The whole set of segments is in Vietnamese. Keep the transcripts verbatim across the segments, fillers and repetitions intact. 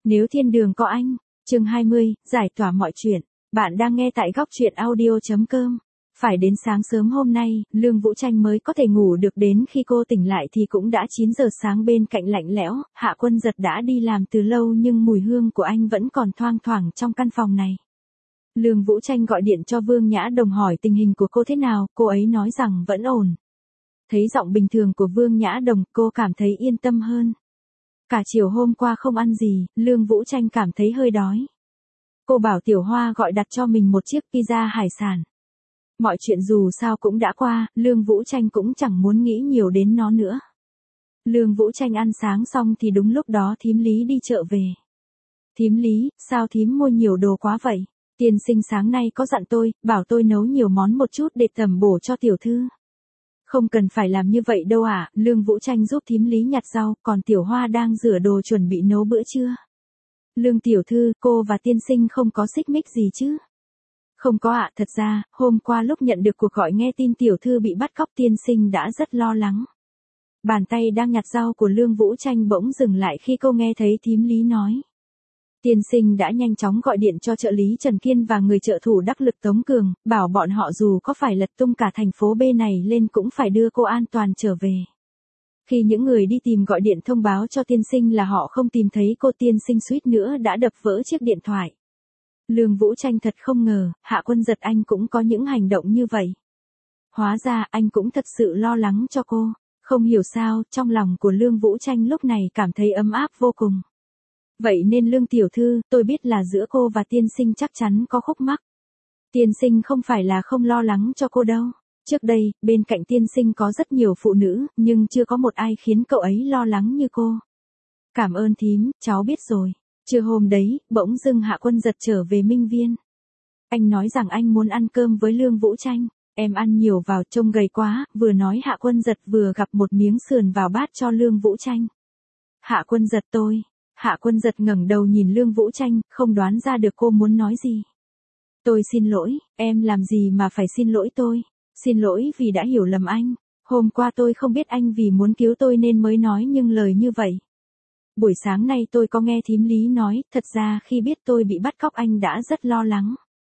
Nếu thiên đường có anh, chương hai mươi, giải tỏa mọi chuyện. Bạn đang nghe tại góc truyện audio chấm com. Phải đến sáng sớm hôm nay, Lương Vũ Tranh mới có thể ngủ được, đến khi cô tỉnh lại thì cũng đã chín giờ sáng. Bên cạnh lạnh lẽo, Hạ Quân Giật đã đi làm từ lâu nhưng mùi hương của anh vẫn còn thoang thoảng trong căn phòng này. Lương Vũ Tranh gọi điện cho Vương Nhã Đồng hỏi tình hình của cô thế nào, cô ấy nói rằng vẫn ổn. Thấy giọng bình thường của Vương Nhã Đồng, cô cảm thấy yên tâm hơn. Cả chiều hôm qua không ăn gì, Lương Vũ Tranh cảm thấy hơi đói. Cô bảo Tiểu Hoa gọi đặt cho mình một chiếc pizza hải sản. Mọi chuyện dù sao cũng đã qua, Lương Vũ Tranh cũng chẳng muốn nghĩ nhiều đến nó nữa. Lương Vũ Tranh ăn sáng xong thì đúng lúc đó thím Lý đi chợ về. Thím Lý, sao thím mua nhiều đồ quá vậy? Tiên sinh sáng nay có dặn tôi, bảo tôi nấu nhiều món một chút để tẩm bổ cho tiểu thư. Không cần phải làm như vậy đâu ạ, à, Lương Vũ Tranh giúp thím Lý nhặt rau, còn Tiểu Hoa đang rửa đồ chuẩn bị nấu bữa trưa. Lương tiểu thư, cô và tiên sinh không có xích mích gì chứ? Không có ạ, à, thật ra, hôm qua lúc nhận được cuộc gọi nghe tin tiểu thư bị bắt cóc, tiên sinh đã rất lo lắng. Bàn tay đang nhặt rau của Lương Vũ Tranh bỗng dừng lại khi cô nghe thấy thím Lý nói. Tiên sinh đã nhanh chóng gọi điện cho trợ lý Trần Kiên và người trợ thủ đắc lực Tống Cường, bảo bọn họ dù có phải lật tung cả thành phố B này lên cũng phải đưa cô an toàn trở về. Khi những người đi tìm gọi điện thông báo cho tiên sinh là họ không tìm thấy cô, tiên sinh suýt nữa đã đập vỡ chiếc điện thoại. Lương Vũ Tranh thật không ngờ, Hạ Quân Giật anh cũng có những hành động như vậy. Hóa ra anh cũng thật sự lo lắng cho cô. Không hiểu sao, trong lòng của Lương Vũ Tranh lúc này cảm thấy ấm áp vô cùng. Vậy nên Lương tiểu thư, tôi biết là giữa cô và tiên sinh chắc chắn có khúc mắc. Tiên sinh không phải là không lo lắng cho cô đâu. Trước đây, bên cạnh tiên sinh có rất nhiều phụ nữ, nhưng chưa có một ai khiến cậu ấy lo lắng như cô. Cảm ơn thím, cháu biết rồi. Trưa hôm đấy, bỗng dưng Hạ Quân Giật trở về Minh Viên. Anh nói rằng anh muốn ăn cơm với Lương Vũ Tranh. Em ăn nhiều vào, trông gầy quá, vừa nói Hạ Quân Giật vừa gặp một miếng sườn vào bát cho Lương Vũ Tranh. Hạ Quân Giật tôi. Hạ Quân Giật ngẩng đầu nhìn Lương Vũ Tranh, không đoán ra được cô muốn nói gì. Tôi xin lỗi, em làm gì mà phải xin lỗi tôi. Xin lỗi vì đã hiểu lầm anh. Hôm qua tôi không biết anh vì muốn cứu tôi nên mới nói những lời như vậy. Buổi sáng nay tôi có nghe thím Lý nói, thật ra khi biết tôi bị bắt cóc anh đã rất lo lắng.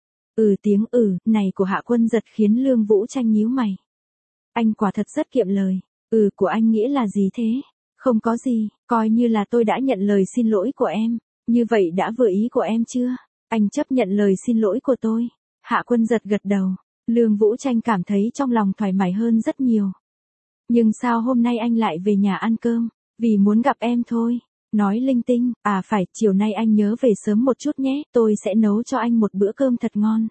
Ừ tiếng ừ, này của Hạ Quân Giật khiến Lương Vũ Tranh nhíu mày. Anh quả thật rất kiệm lời. Ừ của anh nghĩa là gì thế? Không có gì, coi như là tôi đã nhận lời xin lỗi của em. Như vậy đã vừa ý của em chưa? Anh chấp nhận lời xin lỗi của tôi. Hạ Quân Giật gật đầu. Lương Vũ Tranh cảm thấy trong lòng thoải mái hơn rất nhiều. Nhưng sao hôm nay anh lại về nhà ăn cơm? Vì muốn gặp em thôi. Nói linh tinh, à phải, chiều nay anh nhớ về sớm một chút nhé, tôi sẽ nấu cho anh một bữa cơm thật ngon.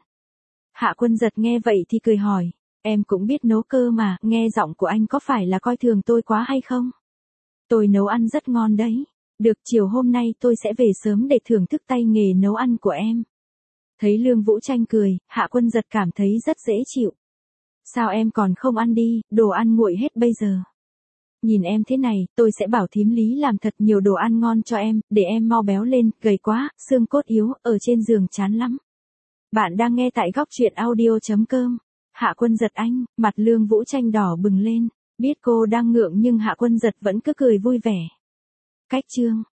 Hạ Quân Giật nghe vậy thì cười hỏi, em cũng biết nấu cơ mà, nghe giọng của anh có phải là coi thường tôi quá hay không? Tôi nấu ăn rất ngon đấy. Được, chiều hôm nay tôi sẽ về sớm để thưởng thức tay nghề nấu ăn của em. Thấy Lương Vũ Tranh cười, Hạ Quân Giật cảm thấy rất dễ chịu. Sao em còn không ăn đi, đồ ăn nguội hết bây giờ. Nhìn em thế này, tôi sẽ bảo thím Lý làm thật nhiều đồ ăn ngon cho em, để em mau béo lên, gầy quá, xương cốt yếu, ở trên giường chán lắm. Bạn đang nghe tại góc truyện audio chấm com. Hạ Quân Giật anh, mặt Lương Vũ Tranh đỏ bừng lên, biết cô đang ngượng nhưng Hạ Quân Giật vẫn cứ cười vui vẻ. Cách chương